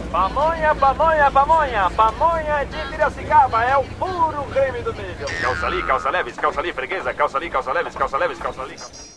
Pamonha, pamonha, pamonha. Pamonha de Piracicaba é o puro creme do milho. Calça ali, calça leves, calça ali, freguesa, calça ali, calça leves, calça leves, calça ali.